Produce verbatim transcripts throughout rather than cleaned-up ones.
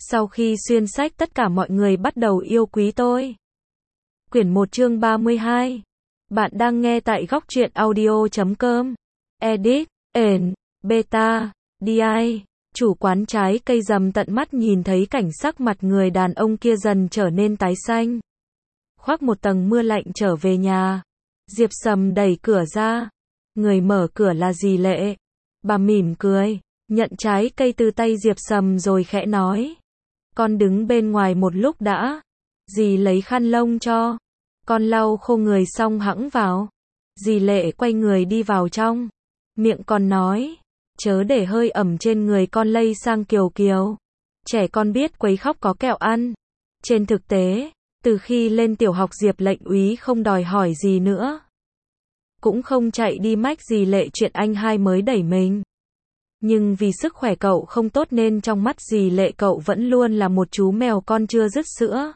Sau khi xuyên sách tất cả mọi người bắt đầu yêu quý tôi. Quyển một chương ba mươi hai. Bạn đang nghe tại góc truyện audio chấm com. Edit, ển, beta, đi ai. Chủ quán trái cây rầm tận mắt nhìn thấy cảnh sắc mặt người đàn ông kia dần trở nên tái xanh. Khoác một tầng mưa lạnh trở về nhà. Diệp Sầm đẩy cửa ra. Người mở cửa là dì Lệ. Bà mỉm cười, nhận trái cây từ tay Diệp Sầm rồi khẽ nói. Con đứng bên ngoài một lúc đã. Dì lấy khăn lông cho. Con lau khô người xong hẵng vào. Dì Lệ quay người đi vào trong. Miệng con nói. Chớ để hơi ẩm trên người con lây sang Kiều Kiều. Trẻ con biết quấy khóc có kẹo ăn. Trên thực tế, từ khi lên tiểu học Diệp Lệnh úy không đòi hỏi gì nữa. Cũng không chạy đi mách dì Lệ chuyện anh hai mới đẩy mình. Nhưng vì sức khỏe cậu không tốt nên trong mắt dì Lệ cậu vẫn luôn là một chú mèo con chưa dứt sữa.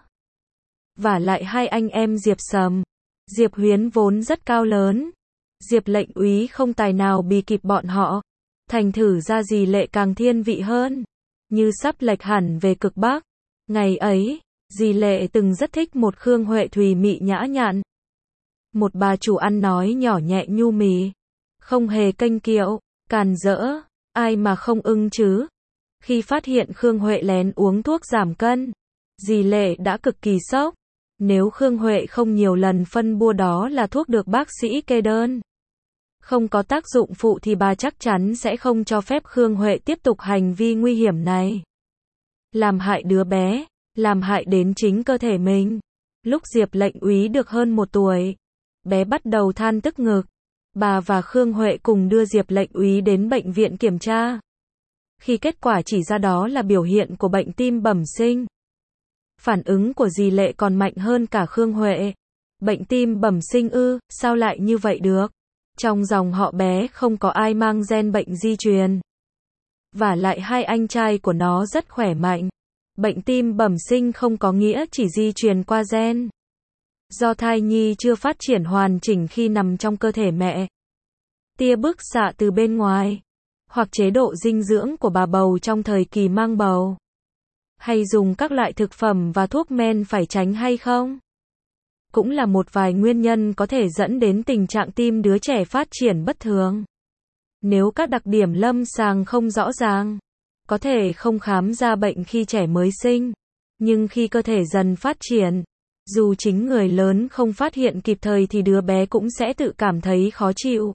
Vả lại hai anh em Diệp Sầm, Diệp Huyến vốn rất cao lớn. Diệp Lệnh úy không tài nào bì kịp bọn họ. Thành thử ra dì Lệ càng thiên vị hơn. Như sắp lệch hẳn về cực Bắc. Ngày ấy, dì Lệ từng rất thích một Khương Huệ thùy mị nhã nhặn. Một bà chủ ăn nói nhỏ nhẹ nhu mì. Không hề kênh kiệu, càn rỡ. Ai mà không ưng chứ? Khi phát hiện Khương Huệ lén uống thuốc giảm cân, dì Lệ đã cực kỳ sốc. Nếu Khương Huệ không nhiều lần phân bua đó là thuốc được bác sĩ kê đơn, không có tác dụng phụ thì bà chắc chắn sẽ không cho phép Khương Huệ tiếp tục hành vi nguy hiểm này. Làm hại đứa bé, làm hại đến chính cơ thể mình. Lúc Diệp Lệnh úy được hơn một tuổi, bé bắt đầu than tức ngực. Bà và Khương Huệ cùng đưa Diệp Lệnh úy đến bệnh viện kiểm tra. Khi kết quả chỉ ra đó là biểu hiện của bệnh tim bẩm sinh. Phản ứng của dì Lệ còn mạnh hơn cả Khương Huệ. Bệnh tim bẩm sinh ư, sao lại như vậy được? Trong dòng họ bé không có ai mang gen bệnh di truyền. Vả lại hai anh trai của nó rất khỏe mạnh. Bệnh tim bẩm sinh không có nghĩa chỉ di truyền qua gen. Do thai nhi chưa phát triển hoàn chỉnh khi nằm trong cơ thể mẹ. Tia bức xạ từ bên ngoài. Hoặc chế độ dinh dưỡng của bà bầu trong thời kỳ mang bầu. Hay dùng các loại thực phẩm và thuốc men phải tránh hay không? Cũng là một vài nguyên nhân có thể dẫn đến tình trạng tim đứa trẻ phát triển bất thường. Nếu các đặc điểm lâm sàng không rõ ràng, có thể không khám ra bệnh khi trẻ mới sinh. Nhưng khi cơ thể dần phát triển, dù chính người lớn không phát hiện kịp thời thì đứa bé cũng sẽ tự cảm thấy khó chịu.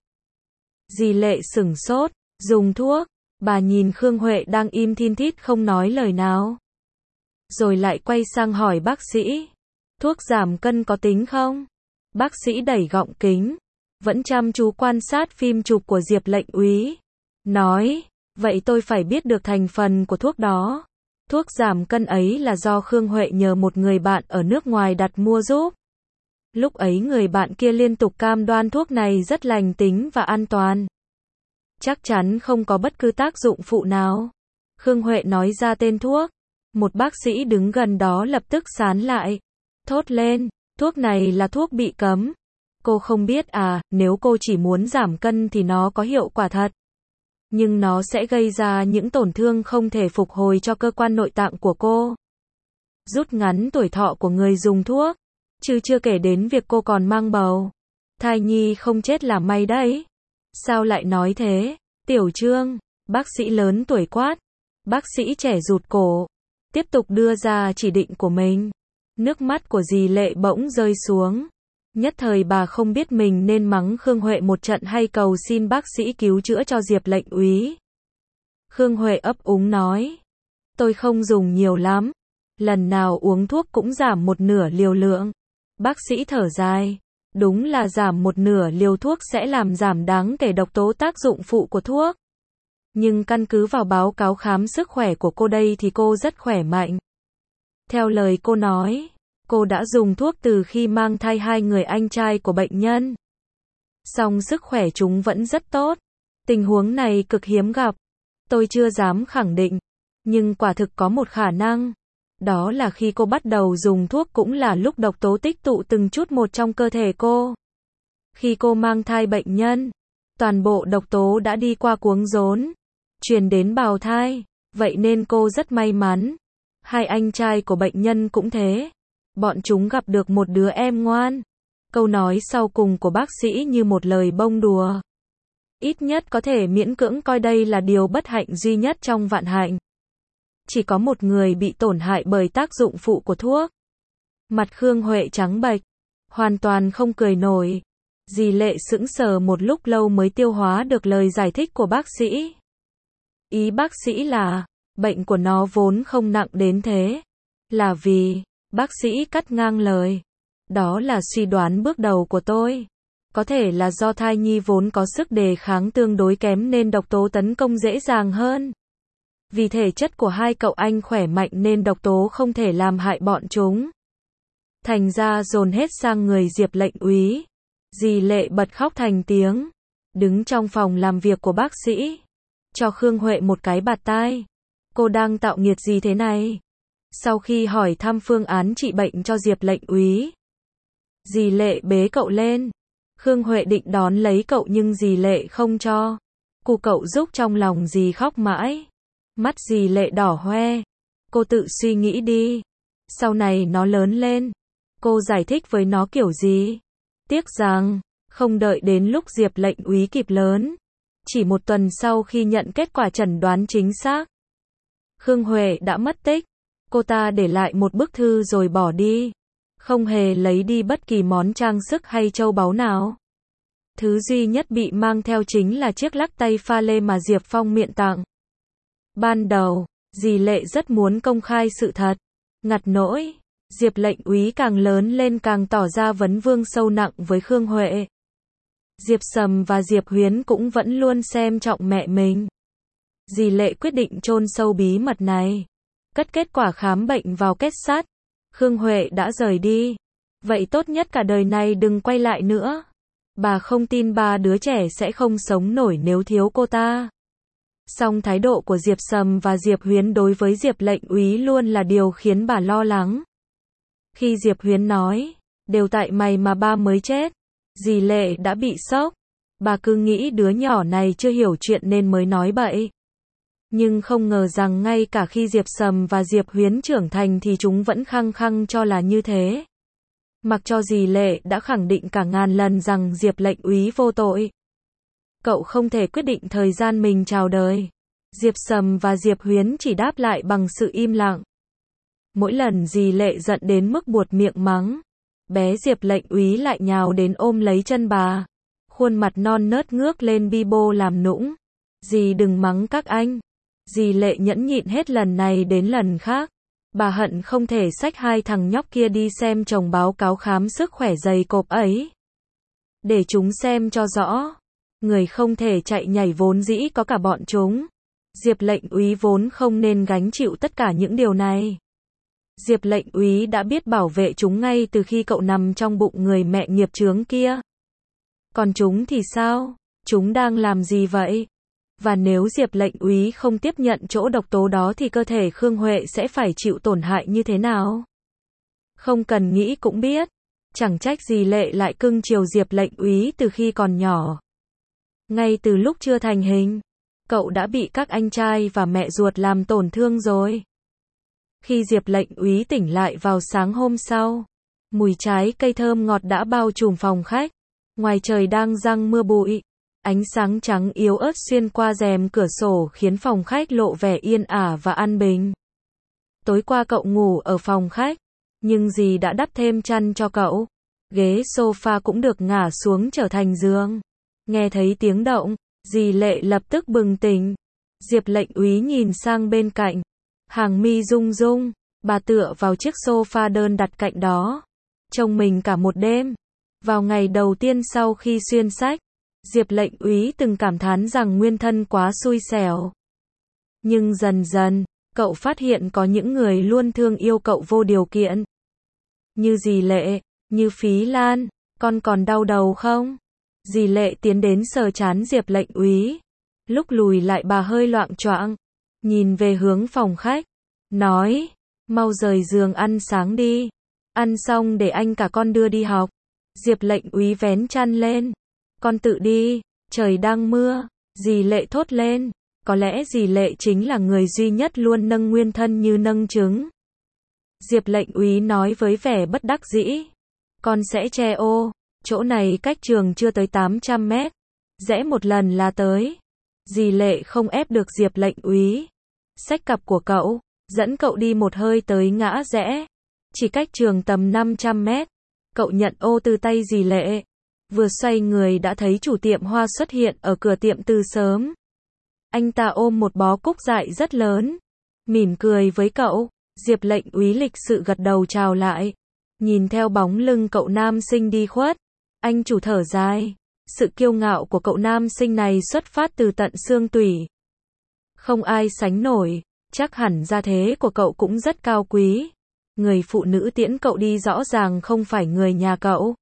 Dì Lệ sửng sốt, dùng thuốc. Bà nhìn Khương Huệ đang im thin thít không nói lời nào. Rồi lại quay sang hỏi bác sĩ. Thuốc giảm cân có tính không? Bác sĩ đẩy gọng kính. Vẫn chăm chú quan sát phim chụp của Diệp Lệnh úy. Nói, vậy tôi phải biết được thành phần của thuốc đó. Thuốc giảm cân ấy là do Khương Huệ nhờ một người bạn ở nước ngoài đặt mua giúp. Lúc ấy người bạn kia liên tục cam đoan thuốc này rất lành tính và an toàn. Chắc chắn không có bất cứ tác dụng phụ nào. Khương Huệ nói ra tên thuốc. Một bác sĩ đứng gần đó lập tức sán lại. Thốt lên, thuốc này là thuốc bị cấm. Cô không biết à, nếu cô chỉ muốn giảm cân thì nó có hiệu quả thật. Nhưng nó sẽ gây ra những tổn thương không thể phục hồi cho cơ quan nội tạng của cô. Rút ngắn tuổi thọ của người dùng thuốc. Chứ chưa kể đến việc cô còn mang bầu. Thai nhi không chết là may đấy. Sao lại nói thế? Tiểu Trương, bác sĩ lớn tuổi quát. Bác sĩ trẻ rụt cổ. Tiếp tục đưa ra chỉ định của mình. Nước mắt của dì Lệ bỗng rơi xuống. Nhất thời bà không biết mình nên mắng Khương Huệ một trận hay cầu xin bác sĩ cứu chữa cho Diệp Lệnh úy. Khương Huệ ấp úng nói. Tôi không dùng nhiều lắm. Lần nào uống thuốc cũng giảm một nửa liều lượng. Bác sĩ thở dài. Đúng là giảm một nửa liều thuốc sẽ làm giảm đáng kể độc tố tác dụng phụ của thuốc. Nhưng căn cứ vào báo cáo khám sức khỏe của cô đây thì cô rất khỏe mạnh. Theo lời cô nói, cô đã dùng thuốc từ khi mang thai hai người anh trai của bệnh nhân. Song sức khỏe chúng vẫn rất tốt. Tình huống này cực hiếm gặp. Tôi chưa dám khẳng định. Nhưng quả thực có một khả năng. Đó là khi cô bắt đầu dùng thuốc cũng là lúc độc tố tích tụ từng chút một trong cơ thể cô. Khi cô mang thai bệnh nhân, toàn bộ độc tố đã đi qua cuống rốn, truyền đến bào thai. Vậy nên cô rất may mắn. Hai anh trai của bệnh nhân cũng thế. Bọn chúng gặp được một đứa em ngoan. Câu nói sau cùng của bác sĩ như một lời bông đùa. Ít nhất có thể miễn cưỡng coi đây là điều bất hạnh duy nhất trong vạn hạnh. Chỉ có một người bị tổn hại bởi tác dụng phụ của thuốc. Mặt Khương Huệ trắng bệch, hoàn toàn không cười nổi. Dì Lệ sững sờ một lúc lâu mới tiêu hóa được lời giải thích của bác sĩ. Ý bác sĩ là, bệnh của nó vốn không nặng đến thế. Là vì, bác sĩ cắt ngang lời. Đó là suy đoán bước đầu của tôi. Có thể là do thai nhi vốn có sức đề kháng tương đối kém nên độc tố tấn công dễ dàng hơn. Vì thể chất của hai cậu anh khỏe mạnh nên độc tố không thể làm hại bọn chúng. Thành ra dồn hết sang người Diệp lệnh úy. Dì Lệ bật khóc thành tiếng. Đứng trong phòng làm việc của bác sĩ. Cho Khương Huệ một cái bạt tai. Cô đang tạo nghiệt gì thế này? Sau khi hỏi thăm phương án trị bệnh cho Diệp lệnh úy, dì Lệ bế cậu lên. Khương Huệ định đón lấy cậu nhưng dì Lệ không cho. Cu cậu rúc trong lòng dì khóc mãi. Mắt dì Lệ đỏ hoe. Cô tự suy nghĩ đi. Sau này nó lớn lên, cô giải thích với nó kiểu gì? Tiếc rằng, không đợi đến lúc Diệp lệnh úy kịp lớn. Chỉ một tuần sau khi nhận kết quả chẩn đoán chính xác, Khương Huệ đã mất tích. Cô ta để lại một bức thư rồi bỏ đi. Không hề lấy đi bất kỳ món trang sức hay châu báu nào. Thứ duy nhất bị mang theo chính là chiếc lắc tay pha lê mà Diệp Phong miệng tặng. Ban đầu, dì Lệ rất muốn công khai sự thật. Ngặt nỗi, Diệp lệnh úy càng lớn lên càng tỏ ra vấn vương sâu nặng với Khương Huệ. Diệp Sầm và Diệp Huyến cũng vẫn luôn xem trọng mẹ mình. Dì Lệ quyết định chôn sâu bí mật này. Cất kết quả khám bệnh vào kết sắt. Khương Huệ đã rời đi. Vậy tốt nhất cả đời này đừng quay lại nữa. Bà không tin ba đứa trẻ sẽ không sống nổi nếu thiếu cô ta. Song thái độ của Diệp Sầm và Diệp Huyến đối với Diệp lệnh úy luôn là điều khiến bà lo lắng. Khi Diệp Huyến nói, đều tại mày mà ba mới chết, dì Lệ đã bị sốc. Bà cứ nghĩ đứa nhỏ này chưa hiểu chuyện nên mới nói bậy. Nhưng không ngờ rằng ngay cả khi Diệp Sầm và Diệp Huyến trưởng thành thì chúng vẫn khăng khăng cho là như thế. Mặc cho dì Lệ đã khẳng định cả ngàn lần rằng Diệp lệnh úy vô tội. Cậu không thể quyết định thời gian mình chào đời. Diệp Sầm và Diệp Huyến chỉ đáp lại bằng sự im lặng. Mỗi lần dì Lệ giận đến mức buột miệng mắng, bé Diệp lệnh úy lại nhào đến ôm lấy chân bà. Khuôn mặt non nớt ngước lên bi bô làm nũng. Dì đừng mắng các anh. Dì Lệ nhẫn nhịn hết lần này đến lần khác. Bà hận không thể xách hai thằng nhóc kia đi xem chồng báo cáo khám sức khỏe dày cộp ấy. Để chúng xem cho rõ. Người không thể chạy nhảy vốn dĩ có cả bọn chúng. Diệp lệnh úy vốn không nên gánh chịu tất cả những điều này. Diệp lệnh úy đã biết bảo vệ chúng ngay từ khi cậu nằm trong bụng người mẹ nghiệp chướng kia. Còn chúng thì sao? Chúng đang làm gì vậy? Và nếu Diệp lệnh úy không tiếp nhận chỗ độc tố đó thì cơ thể Khương Huệ sẽ phải chịu tổn hại như thế nào? Không cần nghĩ cũng biết. Chẳng trách dì Lệ lại cưng chiều Diệp lệnh úy từ khi còn nhỏ. Ngay từ lúc chưa thành hình, cậu đã bị các anh trai và mẹ ruột làm tổn thương rồi. Khi Diệp lệnh úy tỉnh lại vào sáng hôm sau, mùi trái cây thơm ngọt đã bao trùm phòng khách. Ngoài trời đang giăng mưa bụi. Ánh sáng trắng yếu ớt xuyên qua rèm cửa sổ khiến phòng khách lộ vẻ yên ả và an bình. Tối qua cậu ngủ ở phòng khách, nhưng dì đã đắp thêm chăn cho cậu. Ghế sofa cũng được ngả xuống trở thành giường. Nghe thấy tiếng động, dì Lệ lập tức bừng tỉnh. Diệp lệnh úy nhìn sang bên cạnh. Hàng mi rung rung, bà tựa vào chiếc sofa đơn đặt cạnh đó. Trông mình cả một đêm. Vào ngày đầu tiên sau khi xuyên sách, Diệp lệnh úy từng cảm thán rằng nguyên thân quá xui xẻo. Nhưng dần dần, cậu phát hiện có những người luôn thương yêu cậu vô điều kiện. Như dì Lệ, như Phí Lan, con còn đau đầu không? Dì Lệ tiến đến sờ trán Diệp lệnh úy. Lúc lùi lại bà hơi loạng choạng, nhìn về hướng phòng khách, nói, mau rời giường ăn sáng đi. Ăn xong để anh cả con đưa đi học. Diệp lệnh úy vén chăn lên. Con tự đi, trời đang mưa. Dì Lệ thốt lên. Có lẽ dì Lệ chính là người duy nhất luôn nâng Nguyên Thân như nâng trứng. Diệp lệnh úy nói với vẻ bất đắc dĩ. Con sẽ che ô, chỗ này cách trường chưa tới tám trăm mét. Rẽ một lần là tới. Dì Lệ không ép được Diệp lệnh úy. Xách cặp của cậu, dẫn cậu đi một hơi tới ngã rẽ. Chỉ cách trường tầm năm trăm mét. Cậu nhận ô từ tay dì Lệ. Vừa xoay người đã thấy chủ tiệm hoa xuất hiện ở cửa tiệm từ sớm. Anh ta ôm một bó cúc dại rất lớn. Mỉm cười với cậu. Diệp lệnh úy lịch sự gật đầu chào lại. Nhìn theo bóng lưng cậu nam sinh đi khuất. Anh chủ thở dài. Sự kiêu ngạo của cậu nam sinh này xuất phát từ tận xương tủy. Không ai sánh nổi. Chắc hẳn gia thế của cậu cũng rất cao quý. Người phụ nữ tiễn cậu đi rõ ràng không phải người nhà cậu.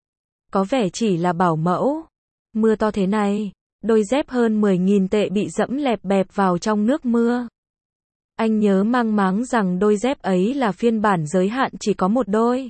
Có vẻ chỉ là bảo mẫu. Mưa to thế này, đôi dép hơn mười nghìn tệ bị dẫm lẹp bẹp vào trong nước mưa. Anh nhớ mang máng rằng đôi dép ấy là phiên bản giới hạn chỉ có một đôi.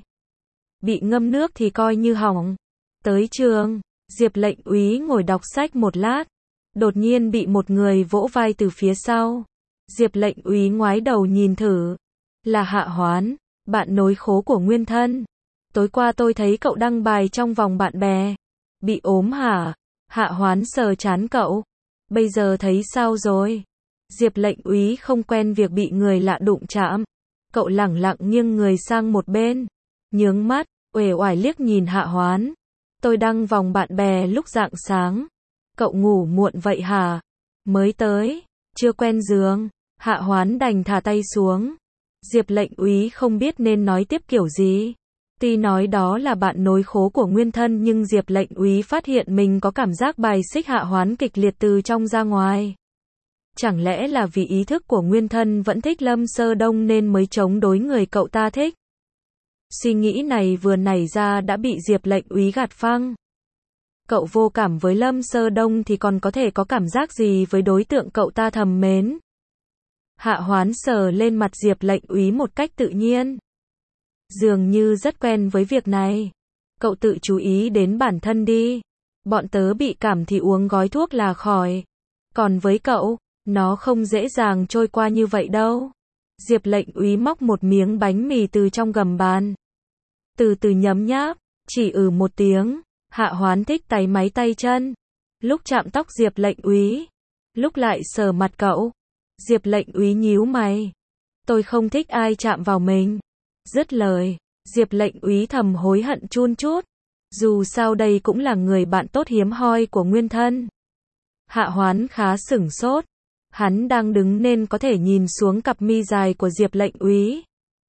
Bị ngâm nước thì coi như hỏng. Tới trường, Diệp lệnh úy ngồi đọc sách một lát. Đột nhiên bị một người vỗ vai từ phía sau. Diệp lệnh úy ngoái đầu nhìn thử. Là Hạ Hoán, bạn nối khố của Nguyên Thân. Tối qua tôi thấy cậu đăng bài trong vòng bạn bè. Bị ốm hả? Hạ Hoán sờ trán cậu. Bây giờ thấy sao rồi? Diệp lệnh úy không quen việc bị người lạ đụng chạm. Cậu lẳng lặng nghiêng người sang một bên. Nhướng mắt, uể oải liếc nhìn Hạ Hoán. Tôi đăng vòng bạn bè lúc rạng sáng. Cậu ngủ muộn vậy hả? Mới tới, chưa quen giường. Hạ Hoán đành thả tay xuống. Diệp lệnh úy không biết nên nói tiếp kiểu gì. Tuy nói đó là bạn nối khố của Nguyên Thân nhưng Diệp lệnh úy phát hiện mình có cảm giác bài xích Hạ Hoán kịch liệt từ trong ra ngoài. Chẳng lẽ là vì ý thức của Nguyên Thân vẫn thích Lâm Sơ Đông nên mới chống đối người cậu ta thích? Suy nghĩ này vừa nảy ra đã bị Diệp lệnh úy gạt phăng. Cậu vô cảm với Lâm Sơ Đông thì còn có thể có cảm giác gì với đối tượng cậu ta thầm mến? Hạ Hoán sờ lên mặt Diệp lệnh úy một cách tự nhiên. Dường như rất quen với việc này. Cậu tự chú ý đến bản thân đi. Bọn tớ bị cảm thì uống gói thuốc là khỏi. Còn với cậu, nó không dễ dàng trôi qua như vậy đâu. Diệp lệnh úy móc một miếng bánh mì từ trong gầm bàn. Từ từ nhấm nháp, chỉ ừ một tiếng. Hạ Hoán thích táy máy tay chân. Lúc chạm tóc Diệp lệnh úy, lúc lại sờ mặt cậu. Diệp lệnh úy nhíu mày. Tôi không thích ai chạm vào mình. Dứt lời, Diệp lệnh úy thầm hối hận chun chút. Dù sao đây cũng là người bạn tốt hiếm hoi của Nguyên Thân. Hạ Hoán khá sửng sốt. Hắn đang đứng nên có thể nhìn xuống cặp mi dài của Diệp lệnh úy.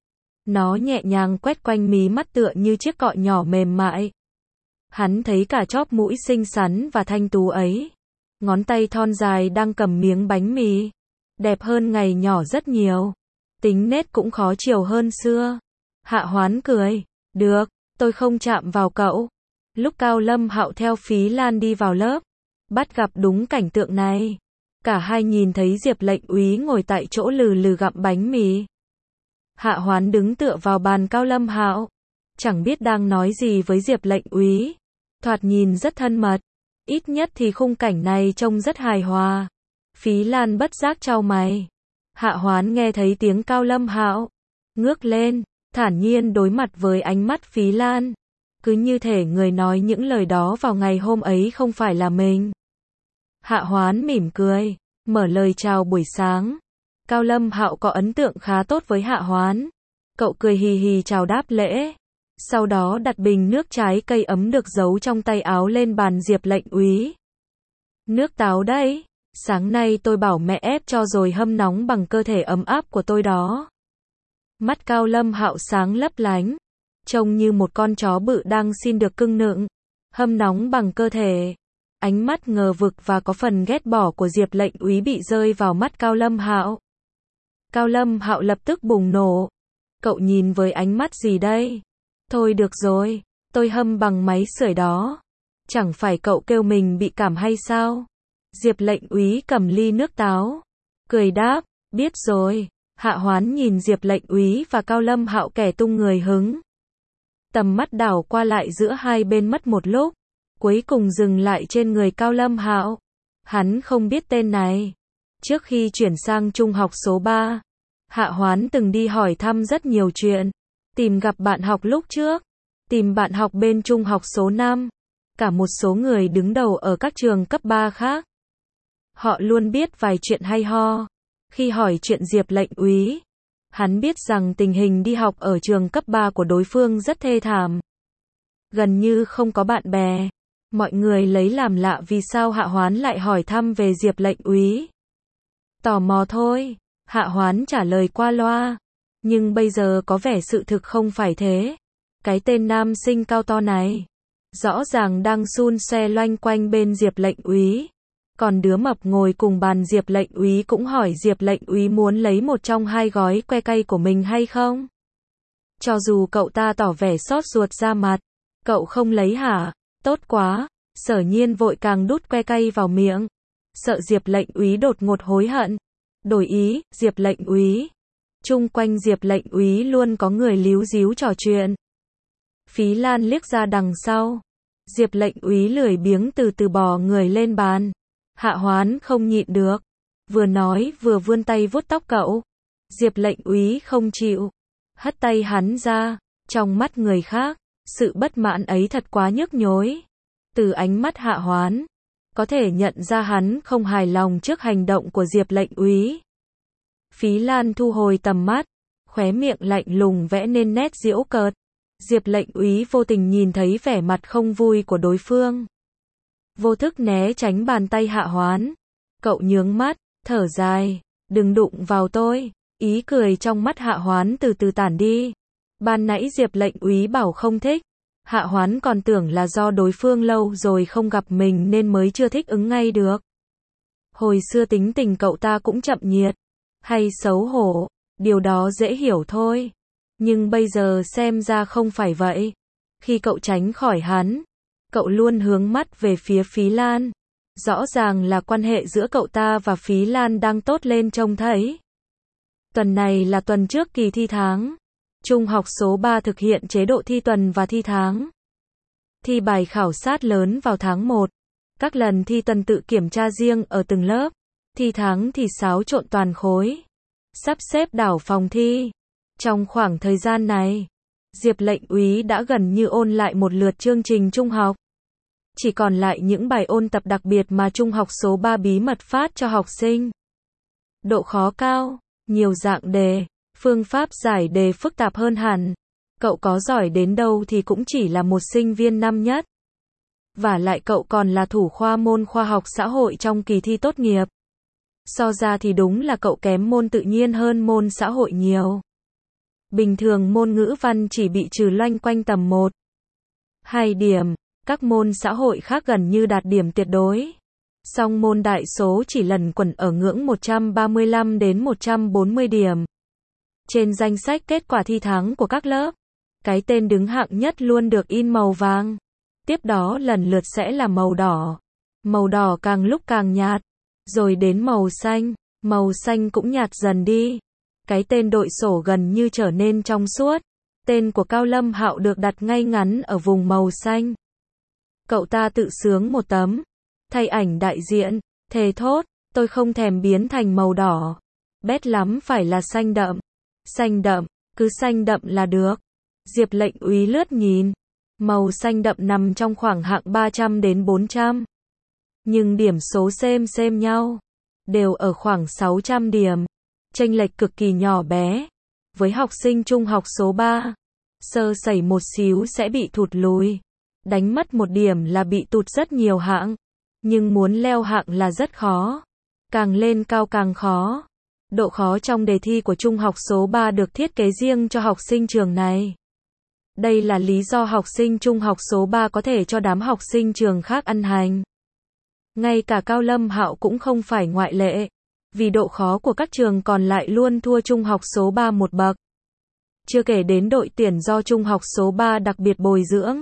Nó nhẹ nhàng quét quanh mí mắt tựa như chiếc cọ nhỏ mềm mại. Hắn thấy cả chóp mũi xinh xắn và thanh tú ấy. Ngón tay thon dài đang cầm miếng bánh mì. Đẹp hơn ngày nhỏ rất nhiều. Tính nết cũng khó chiều hơn xưa. Hạ Hoán cười. Được, tôi không chạm vào cậu. Lúc Cao Lâm Hạo theo Phí Lan đi vào lớp, bắt gặp đúng cảnh tượng này. Cả hai nhìn thấy Diệp lệnh úy ngồi tại chỗ lừ lừ gặm bánh mì. Hạ Hoán đứng tựa vào bàn Cao Lâm Hạo. Chẳng biết đang nói gì với Diệp lệnh úy. Thoạt nhìn rất thân mật. Ít nhất thì khung cảnh này trông rất hài hòa. Phí Lan bất giác chau mày. Hạ Hoán nghe thấy tiếng Cao Lâm Hạo. Ngước lên, thản nhiên đối mặt với ánh mắt Phí Lan. Cứ như thể người nói những lời đó vào ngày hôm ấy không phải là mình. Hạ Hoán mỉm cười, mở lời chào buổi sáng. Cao Lâm Hạo có ấn tượng khá tốt với Hạ Hoán. Cậu cười hì hì chào đáp lễ. Sau đó đặt bình nước trái cây ấm được giấu trong tay áo lên bàn Diệp lệnh úy. Nước táo đấy. Sáng nay tôi bảo mẹ ép cho rồi hâm nóng bằng cơ thể ấm áp của tôi đó. Mắt Cao Lâm Hạo sáng lấp lánh. Trông như một con chó bự đang xin được cưng nựng. Hâm nóng bằng cơ thể. Ánh mắt ngờ vực và có phần ghét bỏ của Diệp lệnh úy bị rơi vào mắt Cao Lâm Hạo. Cao Lâm Hạo lập tức bùng nổ. Cậu nhìn với ánh mắt gì đây? Thôi được rồi, tôi hâm bằng máy sưởi đó. Chẳng phải cậu kêu mình bị cảm hay sao? Diệp lệnh úy cầm ly nước táo. Cười đáp, biết rồi. Hạ Hoán nhìn Diệp lệnh úy và Cao Lâm Hạo kẻ tung người hứng. Tầm mắt đảo qua lại giữa hai bên mất một lúc. Cuối cùng dừng lại trên người Cao Lâm Hạo. Hắn không biết tên này. Trước khi chuyển sang trung học số ba, Hạ Hoán từng đi hỏi thăm rất nhiều chuyện, tìm gặp bạn học lúc trước, tìm bạn học bên trung học số năm, cả một số người đứng đầu ở các trường cấp ba khác. Họ luôn biết vài chuyện hay ho. Khi hỏi chuyện Diệp lệnh úy, hắn biết rằng tình hình đi học ở trường cấp ba của đối phương rất thê thảm. Gần như không có bạn bè. Mọi người lấy làm lạ vì sao Hạ Hoán lại hỏi thăm về Diệp lệnh úy. Tò mò thôi, Hạ Hoán trả lời qua loa. Nhưng bây giờ có vẻ sự thực không phải thế. Cái tên nam sinh cao to này, rõ ràng đang xun xoe loanh quanh bên Diệp lệnh úy. Còn đứa mập ngồi cùng bàn Diệp lệnh úy cũng hỏi Diệp lệnh úy muốn lấy một trong hai gói que cay của mình hay không. Cho dù cậu ta tỏ vẻ xót ruột ra mặt, cậu không lấy hả? Tốt quá. Sở Nhiên vội càng đút que cay vào miệng, sợ Diệp lệnh úy đột ngột hối hận. Đổi ý, Diệp lệnh úy. Chung quanh Diệp lệnh úy luôn có người líu díu trò chuyện. Phí Lan liếc ra đằng sau. Diệp lệnh úy lười biếng từ từ bò người lên bàn. Hạ Hoán không nhịn được, vừa nói vừa vươn tay vuốt tóc cậu. Diệp lệnh úy không chịu, hất tay hắn ra. Trong mắt người khác, sự bất mãn ấy thật quá nhức nhối. Từ ánh mắt Hạ Hoán, có thể nhận ra hắn không hài lòng trước hành động của Diệp lệnh úy. Phí Lan thu hồi tầm mắt, khóe miệng lạnh lùng vẽ nên nét giễu cợt. Diệp lệnh úy vô tình nhìn thấy vẻ mặt không vui của đối phương, vô thức né tránh bàn tay Hạ Hoán. Cậu nhướng mắt, thở dài, đừng đụng vào tôi. Ý cười trong mắt Hạ Hoán từ từ tản đi. Ban nãy Diệp lệnh úy bảo không thích, Hạ Hoán còn tưởng là do đối phương lâu rồi không gặp mình nên mới chưa thích ứng ngay được. Hồi xưa tính tình cậu ta cũng chậm nhiệt, hay xấu hổ, điều đó dễ hiểu thôi. Nhưng bây giờ xem ra không phải vậy. Khi cậu tránh khỏi hắn, cậu luôn hướng mắt về phía Phí Lan. Rõ ràng là quan hệ giữa cậu ta và Phí Lan đang tốt lên trông thấy. Tuần này là tuần trước kỳ thi tháng. Trung học số ba thực hiện chế độ thi tuần và thi tháng. Thi bài khảo sát lớn vào tháng một. Các lần thi tuần tự kiểm tra riêng ở từng lớp. Thi tháng thì xáo trộn toàn khối. Sắp xếp đảo phòng thi. Trong khoảng thời gian này, Diệp lệnh úy đã gần như ôn lại một lượt chương trình trung học. Chỉ còn lại những bài ôn tập đặc biệt mà trung học số ba bí mật phát cho học sinh. Độ khó cao, nhiều dạng đề, phương pháp giải đề phức tạp hơn hẳn. Cậu có giỏi đến đâu thì cũng chỉ là một sinh viên năm nhất. Và lại cậu còn là thủ khoa môn khoa học xã hội trong kỳ thi tốt nghiệp. So ra thì đúng là cậu kém môn tự nhiên hơn môn xã hội nhiều. Bình thường môn ngữ văn chỉ bị trừ loanh quanh tầm một, hai điểm, các môn xã hội khác gần như đạt điểm tuyệt đối. Song môn đại số chỉ lẩn quẩn ở ngưỡng một trăm ba mươi lăm đến một trăm bốn mươi điểm. Trên danh sách kết quả thi tháng của các lớp, cái tên đứng hạng nhất luôn được in màu vàng. Tiếp đó lần lượt sẽ là màu đỏ. Màu đỏ càng lúc càng nhạt, rồi đến màu xanh, màu xanh cũng nhạt dần đi. Cái tên đội sổ gần như trở nên trong suốt. Tên của Cao Lâm Hạo được đặt ngay ngắn ở vùng màu xanh. Cậu ta tự sướng một tấm, thay ảnh đại diện, thề thốt, tôi không thèm biến thành màu đỏ. Bét lắm phải là xanh đậm. Xanh đậm, cứ xanh đậm là được. Diệp lệnh úy lướt nhìn. Màu xanh đậm nằm trong khoảng hạng ba trăm đến bốn trăm. Nhưng điểm số xem xem nhau. Đều ở khoảng sáu trăm điểm. Chênh lệch cực kỳ nhỏ bé. Với học sinh trung học số ba, sơ sẩy một xíu sẽ bị thụt lùi. Đánh mất một điểm là bị tụt rất nhiều hạng. Nhưng muốn leo hạng là rất khó. Càng lên cao càng khó. Độ khó trong đề thi của trung học số ba được thiết kế riêng cho học sinh trường này. Đây là lý do học sinh trung học số ba có thể cho đám học sinh trường khác ăn hành. Ngay cả Cao Lâm Hạo cũng không phải ngoại lệ. Vì độ khó của các trường còn lại luôn thua trung học số ba một bậc. Chưa kể đến đội tuyển do trung học số ba đặc biệt bồi dưỡng.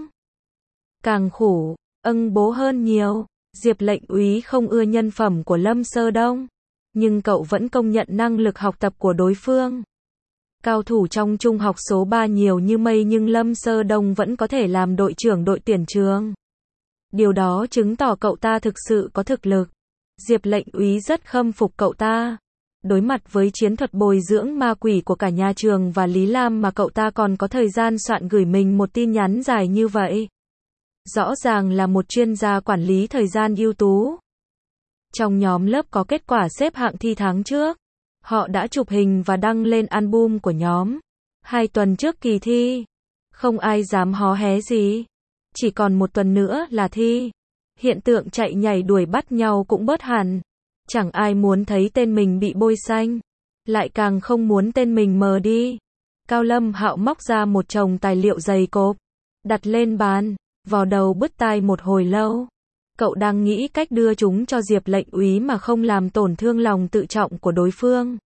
Càng khổ, âng bố hơn nhiều. Diệp lệnh úy không ưa nhân phẩm của Lâm Sơ Đông. Nhưng cậu vẫn công nhận năng lực học tập của đối phương. Cao thủ trong trung học số ba nhiều như mây nhưng Lâm Sơ Đông vẫn có thể làm đội trưởng đội tuyển trường. Điều đó chứng tỏ cậu ta thực sự có thực lực. Diệp lệnh úy rất khâm phục cậu ta. Đối mặt với chiến thuật bồi dưỡng ma quỷ của cả nhà trường và Lý Lam mà cậu ta còn có thời gian soạn gửi mình một tin nhắn dài như vậy. Rõ ràng là một chuyên gia quản lý thời gian ưu tú. Trong nhóm lớp có kết quả xếp hạng thi tháng trước. Họ đã chụp hình và đăng lên album của nhóm. Hai tuần trước kỳ thi. Không ai dám hó hé gì. Chỉ còn một tuần nữa là thi. Hiện tượng chạy nhảy đuổi bắt nhau cũng bớt hẳn. Chẳng ai muốn thấy tên mình bị bôi xanh. Lại càng không muốn tên mình mờ đi. Cao Lâm Hạo móc ra một chồng tài liệu dày cộp. Đặt lên bàn. Vò đầu bứt tai một hồi lâu. Cậu đang nghĩ cách đưa chúng cho Diệp lệnh úy mà không làm tổn thương lòng tự trọng của đối phương.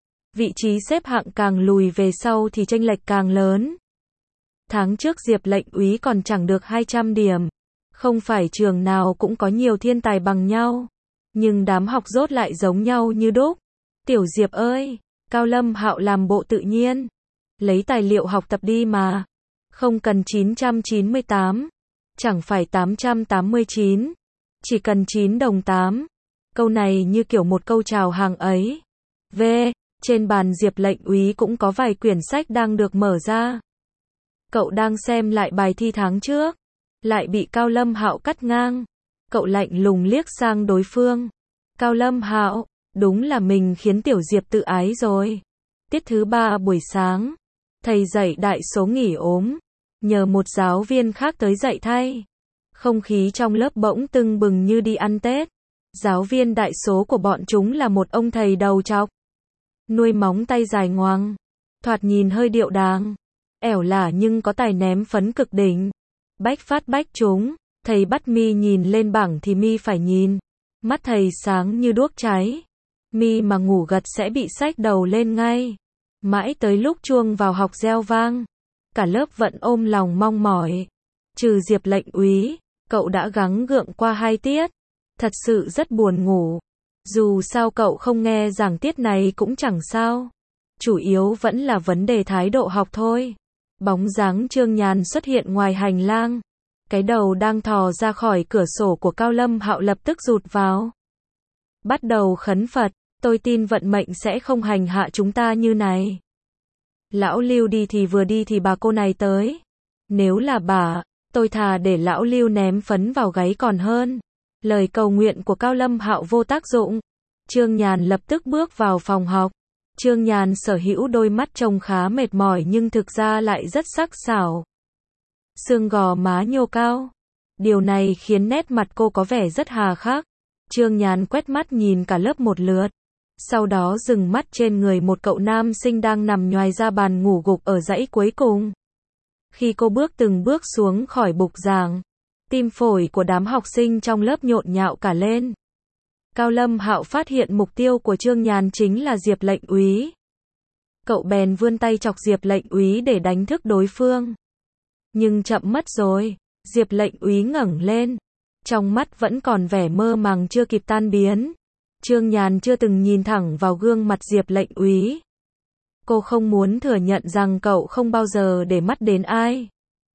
Vị trí xếp hạng càng lùi về sau thì chênh lệch càng lớn. Tháng trước Diệp lệnh úy còn chẳng được hai trăm điểm. Không phải trường nào cũng có nhiều thiên tài bằng nhau. Nhưng đám học dốt lại giống nhau như đúc. Tiểu Diệp ơi, Cao Lâm Hạo làm bộ tự nhiên. Lấy tài liệu học tập đi mà. Không cần chín trăm chín mươi tám. Chẳng phải tám trăm tám mươi chín. Chỉ cần chín đồng tám. Câu này như kiểu một câu chào hàng ấy. V. Trên bàn Diệp lệnh úy cũng có vài quyển sách đang được mở ra. Cậu đang xem lại bài thi tháng trước. Lại bị Cao Lâm Hạo cắt ngang. Cậu lạnh lùng liếc sang đối phương. Cao Lâm Hạo, đúng là mình khiến Tiểu Diệp tự ái rồi. Tiết thứ ba buổi sáng. Thầy dạy đại số nghỉ ốm. Nhờ một giáo viên khác tới dạy thay. Không khí trong lớp bỗng tưng bừng như đi ăn Tết. Giáo viên đại số của bọn chúng là một ông thầy đầu trọc. Nuôi móng tay dài ngoằng. Thoạt nhìn hơi điệu đàng. Ẻo lả nhưng có tài ném phấn cực đỉnh. Bách phát bách trúng. Thầy bắt mi nhìn lên bảng thì mi phải nhìn. Mắt thầy sáng như đuốc cháy. Mi mà ngủ gật sẽ bị xách đầu lên ngay. Mãi tới lúc chuông vào học reo vang. Cả lớp vẫn ôm lòng mong mỏi. Trừ Diệp lệnh úy, cậu đã gắng gượng qua hai tiết. Thật sự rất buồn ngủ. Dù sao cậu không nghe giảng tiết này cũng chẳng sao. Chủ yếu vẫn là vấn đề thái độ học thôi. Bóng dáng Trương Nhàn xuất hiện ngoài hành lang. Cái đầu đang thò ra khỏi cửa sổ của Cao Lâm Hạo lập tức rụt vào. Bắt đầu khấn Phật, tôi tin vận mệnh sẽ không hành hạ chúng ta như này. Lão Lưu đi thì vừa đi thì bà cô này tới. Nếu là bà, tôi thà để lão Lưu ném phấn vào gáy còn hơn. Lời cầu nguyện của Cao Lâm Hạo vô tác dụng. Trương Nhàn lập tức bước vào phòng học. Trương Nhàn sở hữu đôi mắt trông khá mệt mỏi nhưng thực ra lại rất sắc sảo. Xương gò má nhô cao. Điều này khiến nét mặt cô có vẻ rất hà khắc. Trương Nhàn quét mắt nhìn cả lớp một lượt. Sau đó dừng mắt trên người một cậu nam sinh đang nằm nhoài ra bàn ngủ gục ở dãy cuối cùng. Khi cô bước từng bước xuống khỏi bục giảng, tim phổi của đám học sinh trong lớp nhộn nhạo cả lên. Cao Lâm Hạo phát hiện mục tiêu của Trương Nhàn chính là Diệp lệnh úy. Cậu bèn vươn tay chọc Diệp lệnh úy để đánh thức đối phương. Nhưng chậm mất rồi. Diệp lệnh úy ngẩng lên. Trong mắt vẫn còn vẻ mơ màng chưa kịp tan biến. Trương Nhàn chưa từng nhìn thẳng vào gương mặt Diệp lệnh úy. Cô không muốn thừa nhận rằng cậu không bao giờ để mắt đến ai.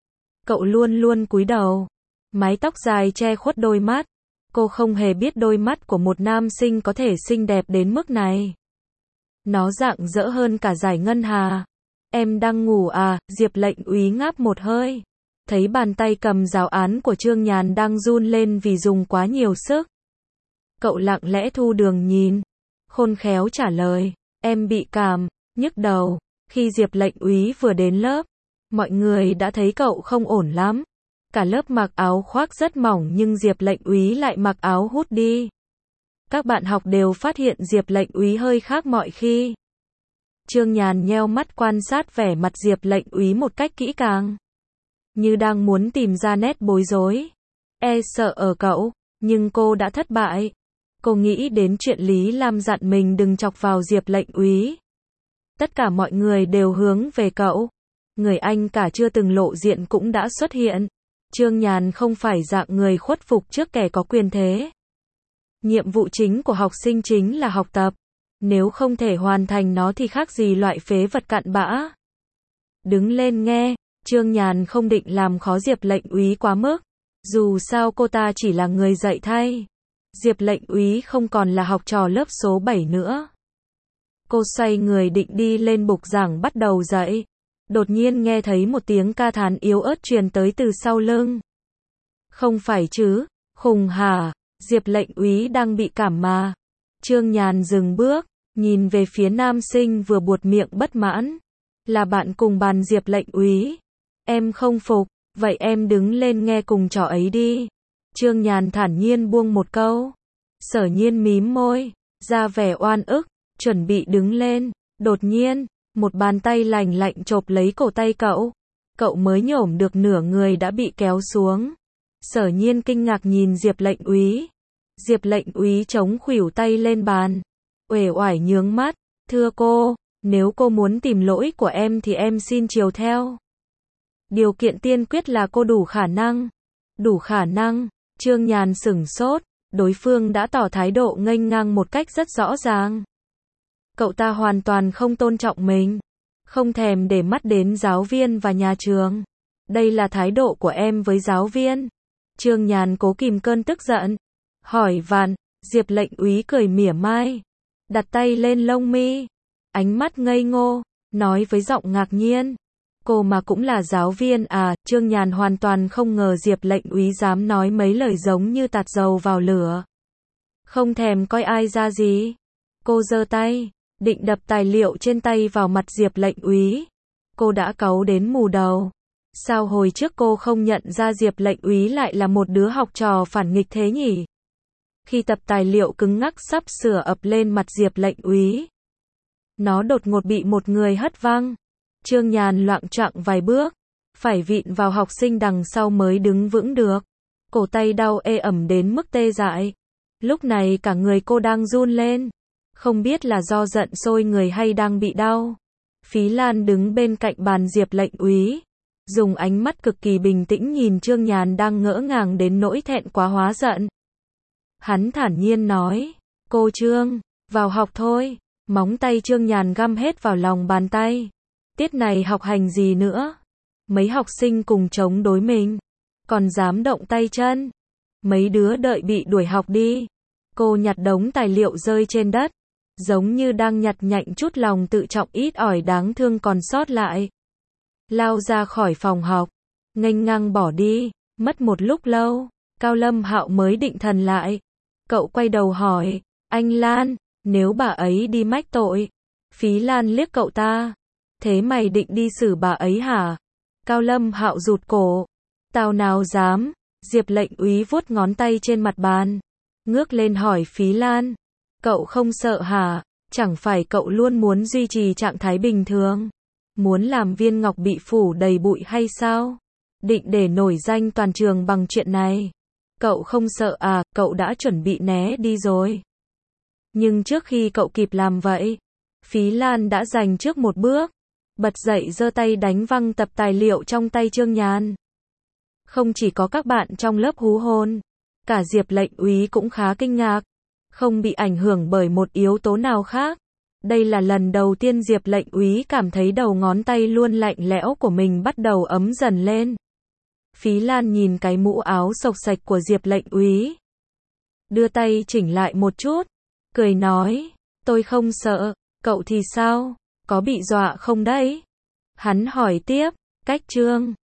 Cậu luôn luôn cúi đầu. Mái tóc dài che khuất đôi mắt. Cô không hề biết đôi mắt của một nam sinh có thể xinh đẹp đến mức này. Nó rạng rỡ hơn cả dải ngân hà. Em đang ngủ à? Diệp lệnh úy ngáp một hơi. Thấy bàn tay cầm giáo án của Trương Nhàn đang run lên vì dùng quá nhiều sức. Cậu lặng lẽ thu đường nhìn. Khôn khéo trả lời. Em bị cảm, nhức đầu. Khi Diệp lệnh úy vừa đến lớp, mọi người đã thấy cậu không ổn lắm. Cả lớp mặc áo khoác rất mỏng nhưng Diệp lệnh úy lại mặc áo hút đi. Các bạn học đều phát hiện Diệp lệnh úy hơi khác mọi khi. Trương Nhàn nheo mắt quan sát vẻ mặt Diệp lệnh úy một cách kỹ càng. Như đang muốn tìm ra nét bối rối. E sợ ở cậu, nhưng cô đã thất bại. Cô nghĩ đến chuyện Lý Lam dặn mình đừng chọc vào Diệp lệnh úy. Tất cả mọi người đều hướng về cậu. Người anh cả chưa từng lộ diện cũng đã xuất hiện. Trương Nhàn không phải dạng người khuất phục trước kẻ có quyền thế. Nhiệm vụ chính của học sinh chính là học tập. Nếu không thể hoàn thành nó thì khác gì loại phế vật cặn bã. Đứng lên nghe, Trương Nhàn không định làm khó Diệp lệnh úy quá mức. Dù sao cô ta chỉ là người dạy thay. Diệp lệnh úy không còn là học trò lớp số bảy nữa. Cô xoay người định đi lên bục giảng bắt đầu dạy. Đột nhiên nghe thấy một tiếng ca thán yếu ớt truyền tới từ sau lưng. Không phải chứ, khùng hả, Diệp lệnh úy đang bị cảm mà. Trương Nhàn dừng bước, nhìn về phía nam sinh vừa buột miệng bất mãn. Là bạn cùng bàn Diệp lệnh úy. Em không phục, vậy em đứng lên nghe cùng trò ấy đi. Trương Nhàn thản nhiên buông một câu. Sở Nhiên mím môi, ra vẻ oan ức, chuẩn bị đứng lên. Đột nhiên, một bàn tay lành lạnh chộp lấy cổ tay cậu. Cậu mới nhổm được nửa người đã bị kéo xuống. Sở Nhiên kinh ngạc nhìn Diệp lệnh úy. Diệp lệnh úy chống khuỷu tay lên bàn. Uể oải nhướng mắt. Thưa cô, nếu cô muốn tìm lỗi của em thì em xin chiều theo. Điều kiện tiên quyết là cô đủ khả năng. Đủ khả năng. Trương Nhàn sửng sốt. Đối phương đã tỏ thái độ nghênh ngang một cách rất rõ ràng. Cậu ta hoàn toàn không tôn trọng mình. Không thèm để mắt đến giáo viên và nhà trường. Đây là thái độ của em với giáo viên. Trương Nhàn cố kìm cơn tức giận. Hỏi vặn, Diệp lệnh úy cười mỉa mai. Đặt tay lên lông mi. Ánh mắt ngây ngô. Nói với giọng ngạc nhiên. Cô mà cũng là giáo viên à? Trương Nhàn hoàn toàn không ngờ Diệp lệnh úy dám nói mấy lời giống như tạt dầu vào lửa. Không thèm coi ai ra gì. Cô giơ tay, định đập tài liệu trên tay vào mặt Diệp lệnh úy. Cô đã cáu đến mù đầu. Sao hồi trước cô không nhận ra Diệp lệnh úy lại là một đứa học trò phản nghịch thế nhỉ? Khi tập tài liệu cứng ngắc sắp sửa ập lên mặt Diệp lệnh úy, nó đột ngột bị một người hất văng. Trương Nhàn loạng choạng vài bước, phải vịn vào học sinh đằng sau mới đứng vững được. Cổ tay đau ê ẩm đến mức tê dại. Lúc này cả người cô đang run lên. Không biết là do giận sôi người hay đang bị đau. Phí Lan đứng bên cạnh bàn Diệp lệnh úy, dùng ánh mắt cực kỳ bình tĩnh nhìn Trương Nhàn đang ngỡ ngàng đến nỗi thẹn quá hóa giận. Hắn thản nhiên nói, cô Trương, vào học thôi. Móng tay Trương Nhàn găm hết vào lòng bàn tay. Tiết này học hành gì nữa? Mấy học sinh cùng chống đối mình, còn dám động tay chân. Mấy đứa đợi bị đuổi học đi. Cô nhặt đống tài liệu rơi trên đất, giống như đang nhặt nhạnh chút lòng tự trọng ít ỏi đáng thương còn sót lại. Lao ra khỏi phòng học, nghênh ngang bỏ đi. Mất một lúc lâu, Cao Lâm Hạo mới định thần lại. Cậu quay đầu hỏi, anh Lan, nếu bà ấy đi mách tội. Phí Lan liếc cậu ta. Thế mày định đi xử bà ấy hả? Cao Lâm Hạo rụt cổ. Tao nào dám. Diệp lệnh úy vuốt ngón tay trên mặt bàn, ngước lên hỏi Phí Lan. Cậu không sợ hả? Chẳng phải cậu luôn muốn duy trì trạng thái bình thường? Muốn làm viên ngọc bị phủ đầy bụi hay sao? Định để nổi danh toàn trường bằng chuyện này? Cậu không sợ à? Cậu đã chuẩn bị né đi rồi. Nhưng trước khi cậu kịp làm vậy, Phí Lan đã giành trước một bước. Bật dậy giơ tay đánh văng tập tài liệu trong tay Trương Nhàn. Không chỉ có các bạn trong lớp hú hồn, cả Diệp lệnh úy cũng khá kinh ngạc. Không bị ảnh hưởng bởi một yếu tố nào khác. Đây là lần đầu tiên Diệp lệnh úy cảm thấy đầu ngón tay luôn lạnh lẽo của mình bắt đầu ấm dần lên. Phí Lan nhìn cái mũ áo xộc xạch của Diệp lệnh úy, đưa tay chỉnh lại một chút, cười nói, tôi không sợ, cậu thì sao, có bị dọa không đấy? Hắn hỏi tiếp, cách Trương